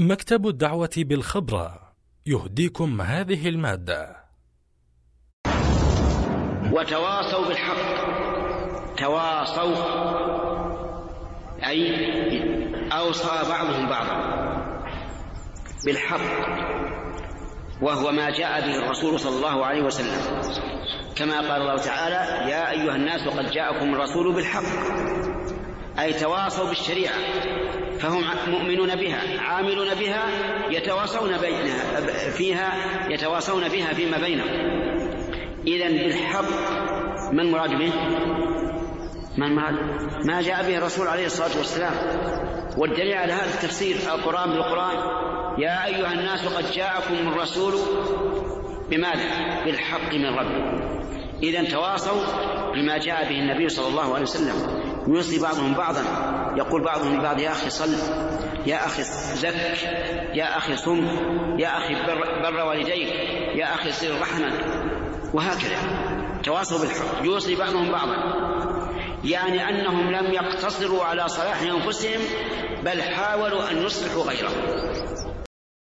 مكتب الدعوة بالخبرة يهديكم هذه المادة. وتواصوا بالحق، تواصوا أي أوصى بعضهم بعضا بالحق، وهو ما جاء به الرسول صلى الله عليه وسلم، كما قال الله تعالى: يا أيها الناس قد جاءكم الرسول بالحق، أي تواصوا بالشريعة، فهم مؤمنون بها، عاملون بها، يتواصون بها فيما بينهم. إذن بالحق من مراد به؟ ما جاء به الرسول عليه الصلاة والسلام. والدليل على هذا التفسير القرآن بالقرآن: يا أيها الناس قد جاءكم الرسول بماذا؟ بالحق من ربكم. إذن تواصوا بما جاء به النبي صلى الله عليه وسلم، يوصي بعضهم بعضا، يقول بعضهم لبعض: يا أخي صل، يا أخي زك، يا أخي صم، يا أخي بر والديك، يا أخي صل رحما، وهكذا. تواصوا بالحق، يوصي بعضهم بعضا، يعني أنهم لم يقتصروا على صلاح أنفسهم، بل حاولوا أن يصلحوا غيرهم.